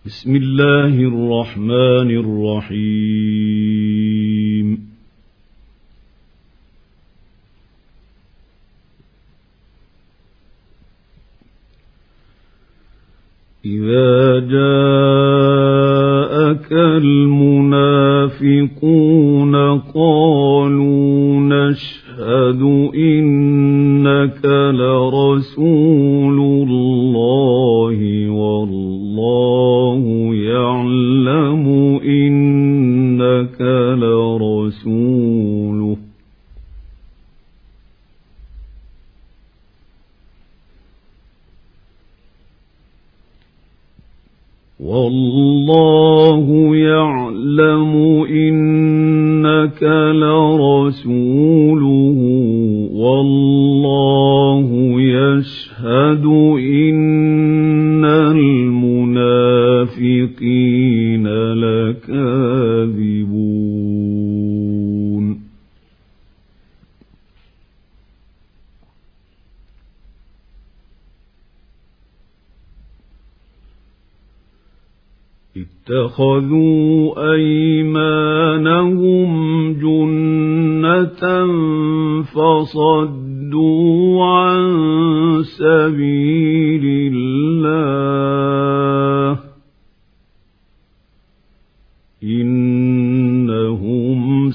بسم الله الرحمن الرحيم إذا جاءك المنافقون قالوا نشهد إنك لرسول الله والله يعلم إنك لرسوله والله يعلم إنك لرسوله والله يشهد إن المنافقين لكاذبون اتخذوا أيمانهم جنة فصدوا عن سبيل الله إنهم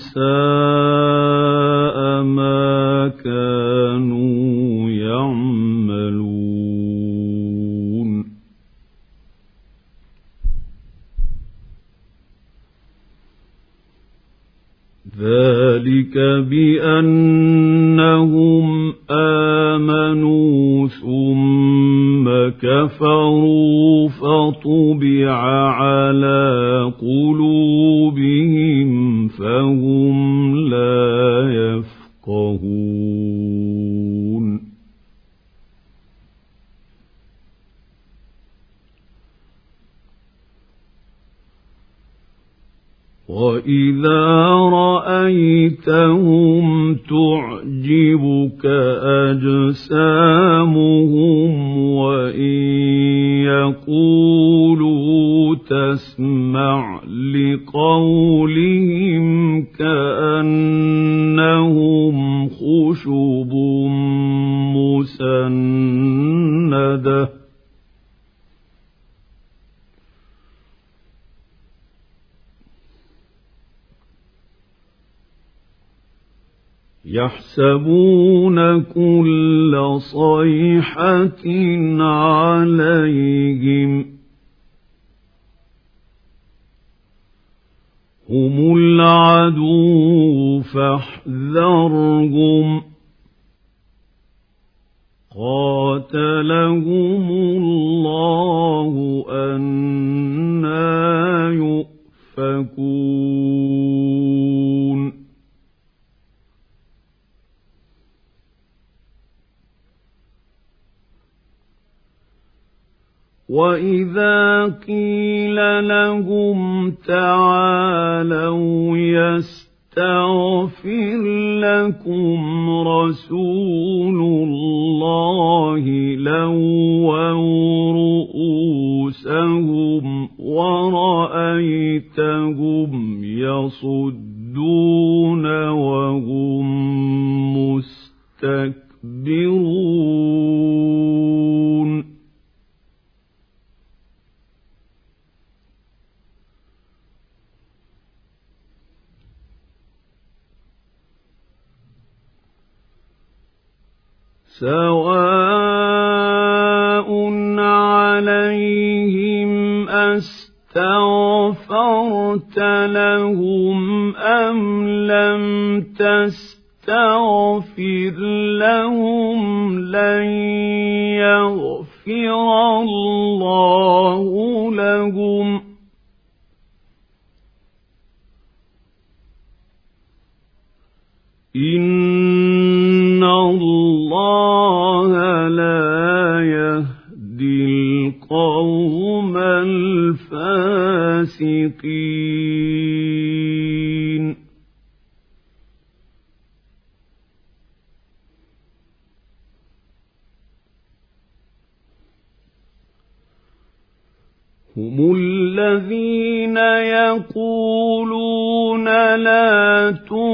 ساء ما كانوا يعملون ذلك بأنهم آمنوا ثم كفروا فطبع على قلوبهم فهم لا يفقهون وإذا رأيتهم تعجبك أجسامهم وإن يقولوا تسمع لقولهم كأنهم خشب مسندة يحسبون كل صيحة عليهم هم العدو فاحذرهم قاتلهم الله أنى يؤفكون وإذا قيل لهم تعالوا يستغفر لكم رسول الله لووا رؤوسهم ورأيتهم يصدون وهم مستكبرون سواء عليهم أستغفرت لهم أم لم تستغفر لهم لن يغفر الله لهم إن الله لا يهدي القوم الفاسقين هم الذين يقولون لا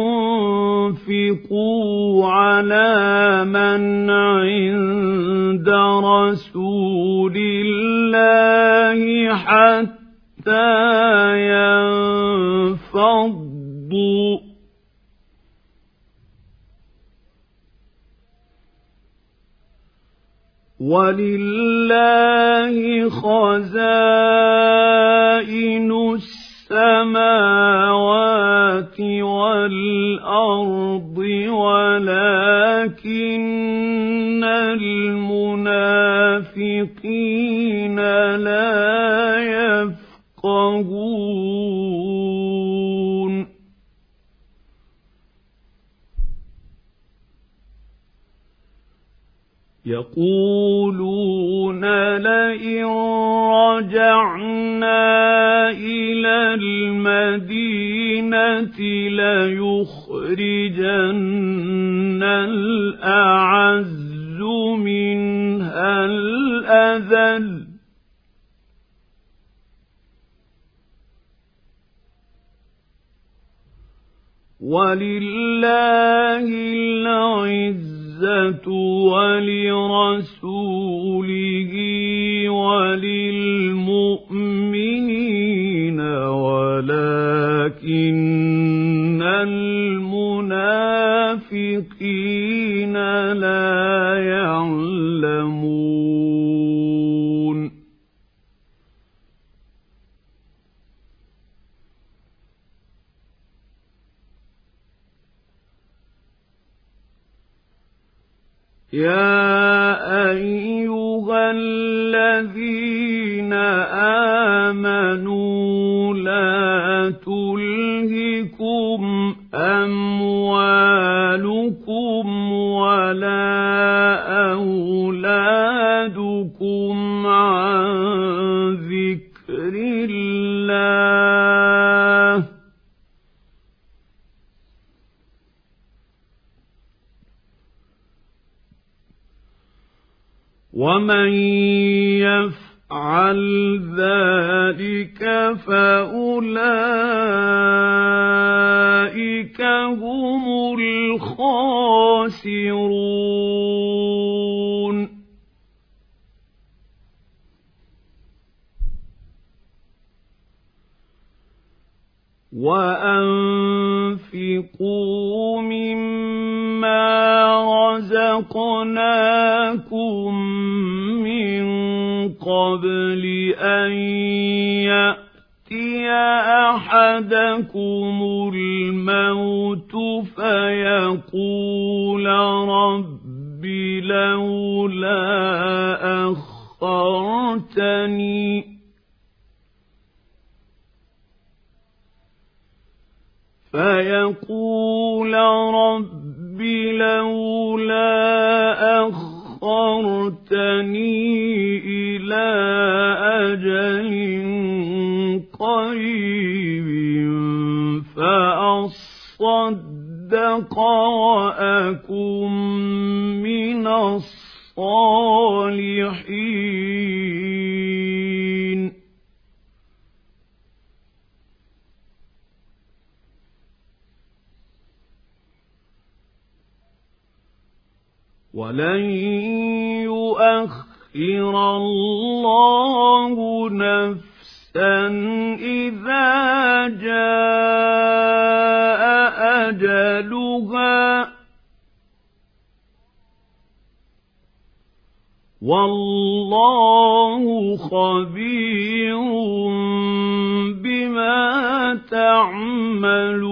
تنفقوا على من عند رسول الله حتى ينفضوا ولله خزائن السماوات والأرض ولكن المنافقين لا يفقهون يقولون لئن رجعنا إلى المدينة ليخرجن الأعز منها الأذل ولله العزة ولرسوله وللمؤمنين ولكن المنافقين لا يعلمون يا أيها الذين آمنوا لا تلهكم أموالكم ولا أولادكم عن ذكر الله ومن يفعل ذلك فأولئك هم الخاسرون وأنفقوا مما رزقناكم من قبل أن يأتي أحدكم الموت فيقول رب لولا أخرتني إلى أجل قريب فأصدق وأكن من الصالحين ولن يؤخر الله نفسا إذا جاء أجلها والله خبير بما تعملون